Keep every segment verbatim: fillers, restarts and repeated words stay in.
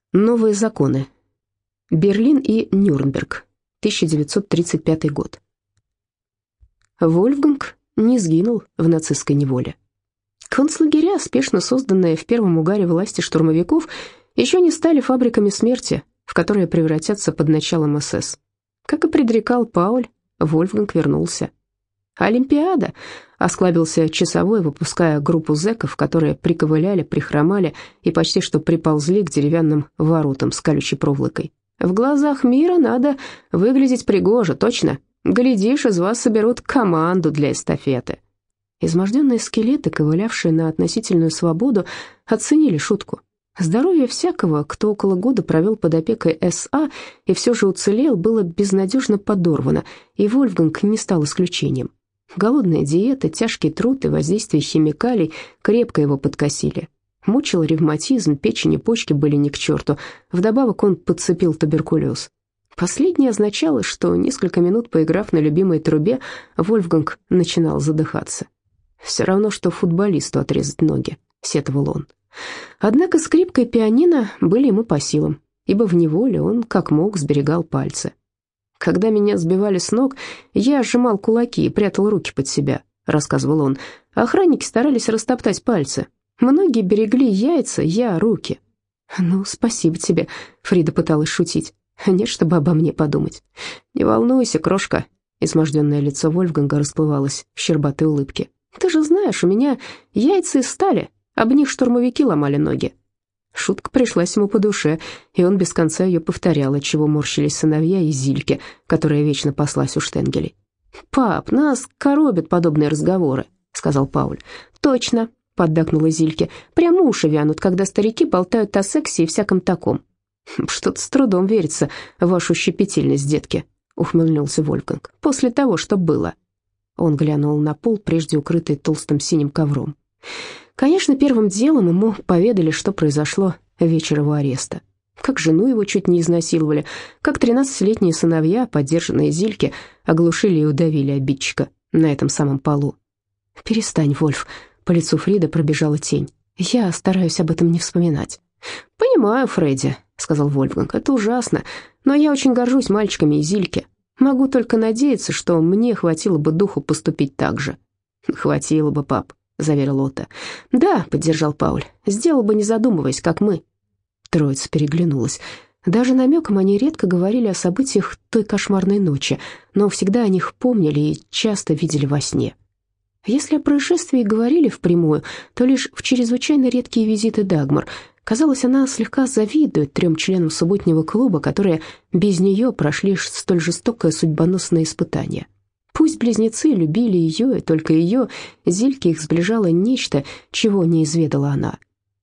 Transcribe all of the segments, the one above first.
Новые законы. Берлин и Нюрнберг. тысяча девятьсот тридцать пятый год. Вольфганг не сгинул в нацистской неволе. Концлагеря, спешно созданные в первом угаре власти штурмовиков, еще не стали фабриками смерти, в которые превратятся под началом СС. Как и предрекал Пауль, Вольфганг вернулся. «Олимпиада!» — осклабился часовой, выпуская группу зэков, которые приковыляли, прихромали и почти что приползли к деревянным воротам с колючей проволокой. «В глазах мира надо выглядеть пригоже, точно. Глядишь, из вас соберут команду для эстафеты». Изможденные скелеты, ковылявшие на относительную свободу, оценили шутку. Здоровье всякого, кто около года провел под опекой эс а и все же уцелел, было безнадежно подорвано, и Вольфганг не стал исключением. Голодная диета, тяжкий труд и воздействие химикалий крепко его подкосили. Мучил ревматизм, печень и почки были ни к черту. Вдобавок он подцепил туберкулез. Последнее означало, что несколько минут поиграв на любимой трубе, Вольфганг начинал задыхаться. «Все равно, что футболисту отрезать ноги», — сетовал он. Однако скрипка и пианино были ему по силам, ибо в неволе он как мог сберегал пальцы. «Когда меня сбивали с ног, я сжимал кулаки и прятал руки под себя», — рассказывал он. «Охранники старались растоптать пальцы. Многие берегли яйца, я — руки». «Ну, спасибо тебе», — Фрида пыталась шутить. «Нет, чтобы обо мне подумать». «Не волнуйся, крошка», — изможденное лицо Вольфганга расплывалось в щербатой улыбке. «Ты же знаешь, у меня яйца из стали, об них штурмовики ломали ноги». Шутка пришлась ему по душе, и он без конца ее повторял, отчего морщились сыновья и Зильке, которая вечно паслась у штенгелей. «Пап, нас коробят подобные разговоры», — сказал Пауль. «Точно», — поддакнула Зильке, — «прямо уши вянут, когда старики болтают о сексе и всяком таком». «Что-то с трудом верится в вашу щепетильность, детки», — ухмыльнулся Вольфганг, — «после того, что было». Он глянул на пол, прежде укрытый толстым синим ковром. Конечно, первым делом ему поведали, что произошло вечер его ареста. Как жену его чуть не изнасиловали, как тринадцатилетние сыновья, поддержанные Зильке, оглушили и удавили обидчика на этом самом полу. «Перестань, Вольф», — по лицу Фрида пробежала тень. «Я стараюсь об этом не вспоминать». «Понимаю, Фредди», — сказал Вольфганг, — «это ужасно, но я очень горжусь мальчиками и Зильке. Могу только надеяться, что мне хватило бы духу поступить так же». «Хватило бы, пап», — заверил Отто. «Да», — поддержал Пауль, — «сделал бы, не задумываясь, как мы». Троица переглянулась. Даже намеком они редко говорили о событиях той кошмарной ночи, но всегда о них помнили и часто видели во сне. Если о происшествии говорили впрямую, то лишь в чрезвычайно редкие визиты Дагмар. Казалось, она слегка завидует трем членам субботнего клуба, которые без нее прошли столь жестокое судьбоносное испытание. Пусть близнецы любили ее, и только ее, Зильке, их сближало нечто, чего не изведала она.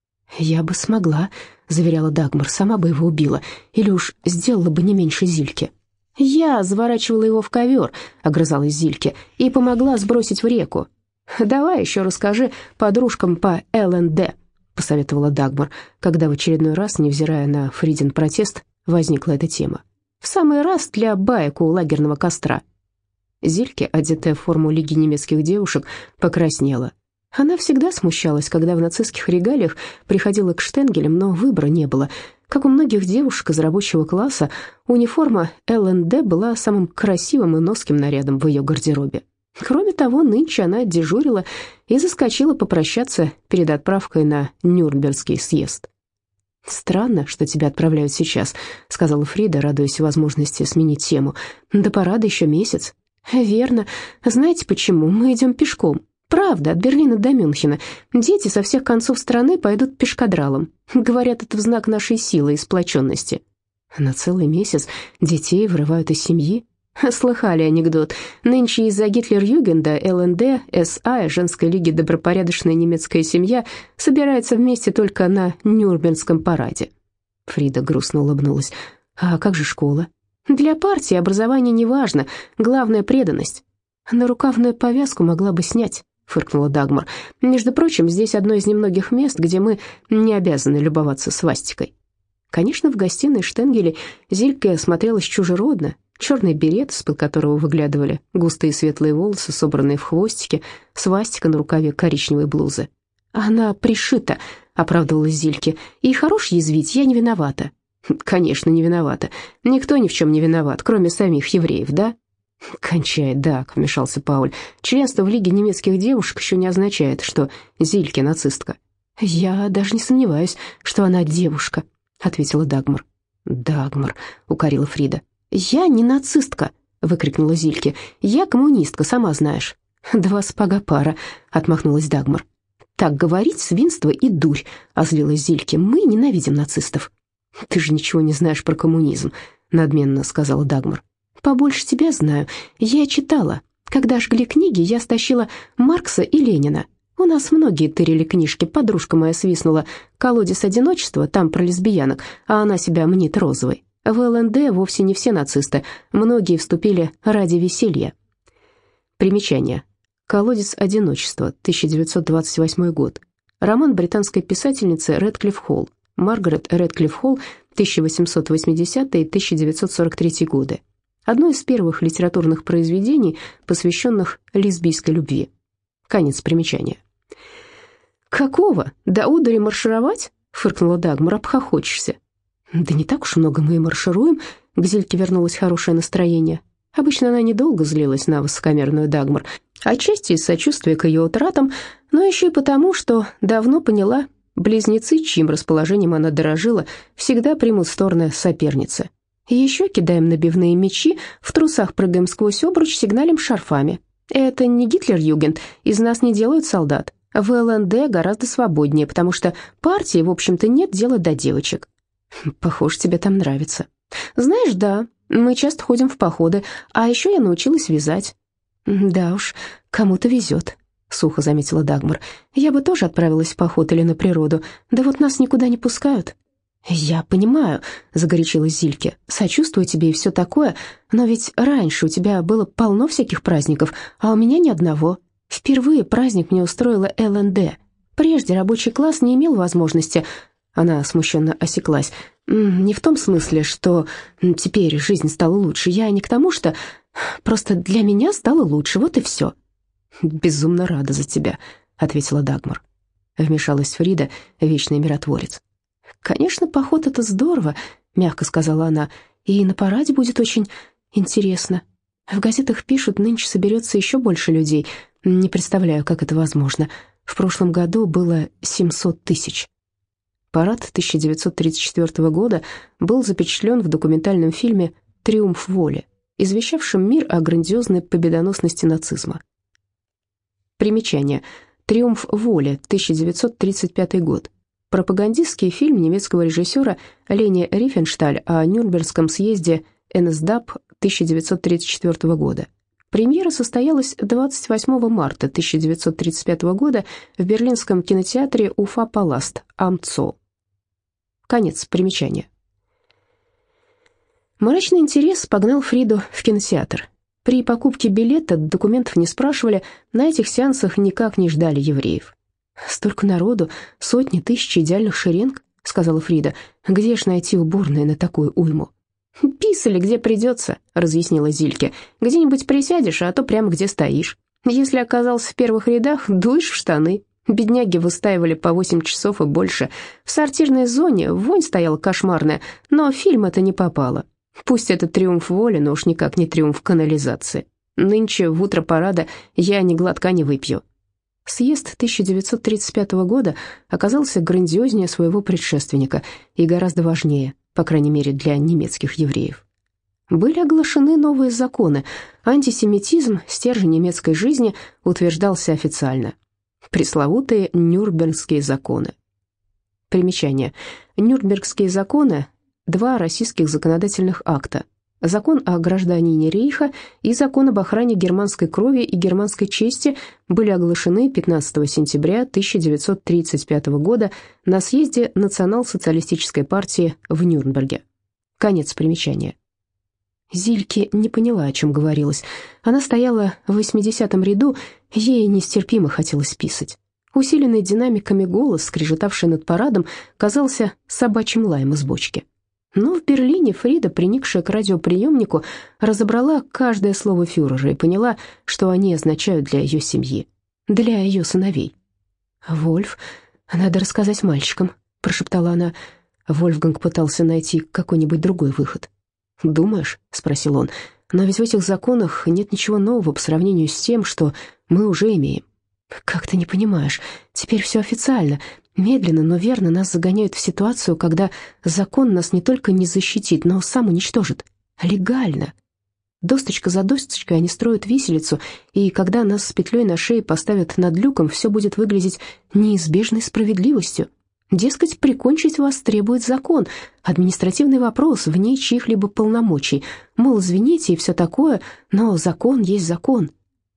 «Я бы смогла», — заверяла Дагмар, — «сама бы его убила, или уж сделала бы не меньше Зильки». «Я заворачивала его в ковер», — огрызалась Зильке, — «и помогла сбросить в реку». «Давай еще расскажи подружкам по эл эн дэ», — посоветовала Дагмар, когда в очередной раз, невзирая на Фридин протест, возникла эта тема. «В самый раз для баек у лагерного костра». Зильке, одетая в форму Лиги немецких девушек, покраснела. Она всегда смущалась, когда в нацистских регалиях приходила к штенгелям, но выбора не было. Как у многих девушек из рабочего класса, униформа эл эн дэ была самым красивым и носким нарядом в ее гардеробе. Кроме того, нынче она дежурила и заскочила попрощаться перед отправкой на Нюрнбергский съезд. «Странно, что тебя отправляют сейчас», — сказала Фрида, радуясь возможности сменить тему. «До парада еще месяц». «Верно. Знаете почему? Мы идем пешком. Правда, от Берлина до Мюнхена. Дети со всех концов страны пойдут пешкадралом. Говорят, это в знак нашей силы и сплоченности». «На целый месяц детей вырывают из семьи?» Слыхали анекдот. Нынче из-за Гитлер-Югенда эл эн дэ, эс а и Женской лиги «Добропорядочная немецкая семья» собирается вместе только на Нюрнбергском параде. Фрида грустно улыбнулась. «А как же школа?» «Для партии образование не важно, главное — преданность». «Нарукавную повязку могла бы снять», — фыркнула Дагмар. «Между прочим, здесь одно из немногих мест, где мы не обязаны любоваться свастикой». Конечно, в гостиной Штенгелей Зильке смотрелась чужеродно. Черный берет, из-под которого выглядывали густые светлые волосы, собранные в хвостики, свастика на рукаве коричневой блузы. «Она пришита», — оправдывалась Зильке, — «и хорош язвить, я не виновата. «Конечно, не виновата. Никто ни в чем не виноват, кроме самих евреев, да?» «Кончай, Даг», — вмешался Пауль. «Членство в Лиге немецких девушек еще не означает, что Зильке нацистка». «Я даже не сомневаюсь, что она девушка», — ответила Дагмар. «Дагмар», — укорила Фрида. «Я не нацистка», — выкрикнула Зильке. «Я коммунистка, сама знаешь». «Два сапога пара», — отмахнулась Дагмар. «Так говорить свинство и дурь», — озлилась Зильке. «Мы ненавидим нацистов». «Ты же ничего не знаешь про коммунизм», — надменно сказала Дагмар. «Побольше тебя знаю. Я читала. Когда жгли книги, я стащила Маркса и Ленина. У нас многие тырили книжки. Подружка моя свистнула «Колодец одиночества», там про лесбиянок, а она себя мнит розовой. В ЛНД вовсе не все нацисты. Многие вступили ради веселья». Примечание. «Колодец одиночества», тысяча девятьсот двадцать восьмой год. Роман британской писательницы Рэдклифф Холл. Маргарет Рэдклифф Холл, тысяча восемьсот восьмидесятый — тысяча девятьсот сорок третий годы. Одно из первых литературных произведений, посвященных лесбийской любви. Конец примечания. «Какого? До одури маршировать?» — фыркнула Дагмар. «Обхохочешься». «Да не так уж много мы и маршируем», — к Зильке вернулось хорошее настроение. Обычно она недолго злилась на высокомерную Дагмар, отчасти из сочувствия к ее утратам, но еще и потому, что давно поняла, близнецы, чьим расположением она дорожила, всегда примут стороны соперницы. И еще кидаем набивные мечи, в трусах прыгаем сквозь обруч, сигналим шарфами. Это не Гитлер-Югент, из нас не делают солдат. В ЛНД гораздо свободнее, потому что партии, в общем-то, нет дела до девочек. Похоже, тебе там нравится. Знаешь, да, мы часто ходим в походы, а еще я научилась вязать. Да уж, кому-то везет, сухо заметила Дагмар. Я бы тоже отправилась в поход или на природу, да вот нас никуда не пускают. «Я понимаю», — загорячилась Зильке, — «сочувствую тебе и все такое, но ведь раньше у тебя было полно всяких праздников, а у меня ни одного. Впервые праздник мне устроила ЛНД. Прежде рабочий класс не имел возможности...» Она смущенно осеклась. «Не в том смысле, что теперь жизнь стала лучше. Я не к тому, что... Просто для меня стало лучше, вот и все». «Безумно рада за тебя», — ответила Дагмар. Вмешалась Фрида, вечный миротворец. «Конечно, поход — это здорово», — мягко сказала она, «и на параде будет очень интересно. В газетах пишут, нынче соберется еще больше людей. Не представляю, как это возможно. В прошлом году было семьсот тысяч». Парад тысяча девятьсот тридцать четвёртого года был запечатлен в документальном фильме «Триумф воли», извещавшем мир о грандиозной победоносности нацизма. Примечание. «Триумф воли», тысяча девятьсот тридцать пятый год. Пропагандистский фильм немецкого режиссера Лени Рифеншталь о Нюрнбергском съезде эн эс дэ а пэ тысяча девятьсот тридцать четвёртого года. Премьера состоялась двадцать восьмого марта тысяча девятьсот тридцать пятого года в берлинском кинотеатре Уфа-Паласт, Амцол. Конец примечания. Мрачный интерес погнал Фриду в кинотеатр. При покупке билета документов не спрашивали, на этих сеансах никак не ждали евреев. «Столько народу, сотни тысяч идеальных шеренг», — сказала Фрида. «Где ж найти уборные на такую уйму?» «Писали, где придется», — разъяснила Зильке. «Где-нибудь присядешь, а то прямо где стоишь. Если оказался в первых рядах, дуешь в штаны». Бедняги выстаивали по восемь часов и больше. В сортирной зоне вонь стояла кошмарная, но в фильм это не попало. Пусть это триумф воли, но уж никак не триумф канализации. Нынче в утро парада я ни глотка не выпью». Съезд тысяча девятьсот тридцать пятого года оказался грандиознее своего предшественника и гораздо важнее, по крайней мере для немецких евреев. Были оглашены новые законы. Антисемитизм, стержень немецкой жизни, утверждался официально. Пресловутые Нюрнбергские законы. Примечание. Нюрнбергские законы – два российских законодательных акта. Закон о гражданине Рейха и закон об охране германской крови и германской чести были оглашены пятнадцатого сентября тысяча девятьсот тридцать пятого года на съезде Национал-социалистической партии в Нюрнберге. Конец примечания. Зильке не поняла, о чем говорилось. Она стояла в восьмидесятом ряду, ей нестерпимо хотелось писать. Усиленный динамиками голос, скрежетавший над парадом, казался собачьим лаем из бочки. Но в Берлине Фрида, приникшая к радиоприемнику, разобрала каждое слово фюрера и поняла, что они означают для ее семьи, для ее сыновей. «Вольф, надо рассказать мальчикам», — прошептала она. Вольфганг пытался найти какой-нибудь другой выход. «Думаешь?» — спросил он. «Но ведь в этих законах нет ничего нового по сравнению с тем, что мы уже имеем». «Как ты не понимаешь? Теперь все официально. Медленно, но верно нас загоняют в ситуацию, когда закон нас не только не защитит, но сам уничтожит. Легально. Досточка за досточкой они строят виселицу, и когда нас с петлей на шее поставят над люком, все будет выглядеть неизбежной справедливостью. Дескать, прикончить вас требует закон, административный вопрос вне чьих-либо полномочий. Мол, извините и все такое, но закон есть закон».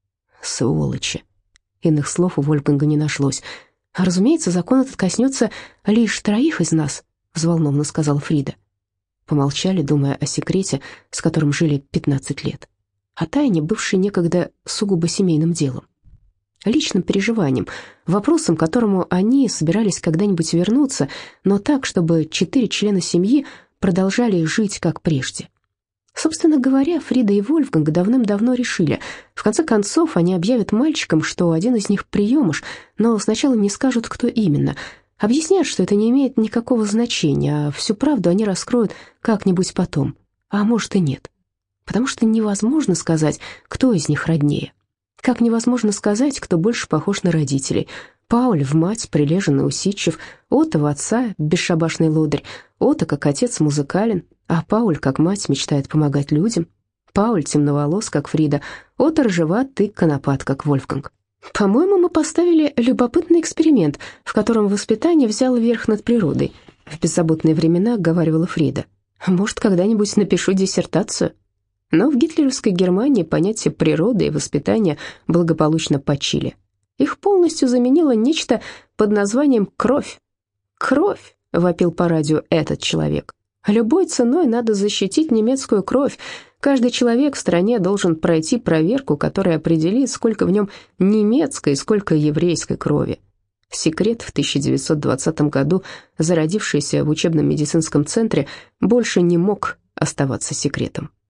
Сволочи. Иных слов у Вольфганга не нашлось. «Разумеется, закон этот коснется лишь троих из нас», — взволнованно сказала Фрида. Помолчали, думая о секрете, с которым жили пятнадцать лет, о тайне, бывшей некогда сугубо семейным делом, личным переживанием, вопросом, к которому они собирались когда-нибудь вернуться, но так, чтобы четыре члена семьи продолжали жить как прежде. Собственно говоря, Фрида и Вольфганг давным-давно решили. В конце концов, они объявят мальчикам, что один из них приемыш, но сначала не скажут, кто именно. Объяснят, что это не имеет никакого значения, а всю правду они раскроют как-нибудь потом. А может и нет. Потому что невозможно сказать, кто из них роднее. Как невозможно сказать, кто больше похож на родителей. Пауль в мать прилежен и усидчив, Отто в отца бесшабашный лодырь, Отто как отец музыкален, а Пауль как мать мечтает помогать людям. Пауль темноволос, как Фрида, Отто рыжеват и конопат, как Вольфганг. «По-моему, мы поставили любопытный эксперимент, в котором воспитание взяло верх над природой», — в беззаботные времена говаривала Фрида. «Может, когда-нибудь напишу диссертацию?» Но в гитлеровской Германии понятия природы и воспитания благополучно почили. Их полностью заменило нечто под названием «кровь». «Кровь!» — вопил по радио этот человек. «Любой ценой надо защитить немецкую кровь. Каждый человек в стране должен пройти проверку, которая определит, сколько в нем немецкой и сколько еврейской крови». Секрет, в тысяча девятьсот двадцатом году зародившийся в учебном медицинском центре, больше не мог оставаться секретом.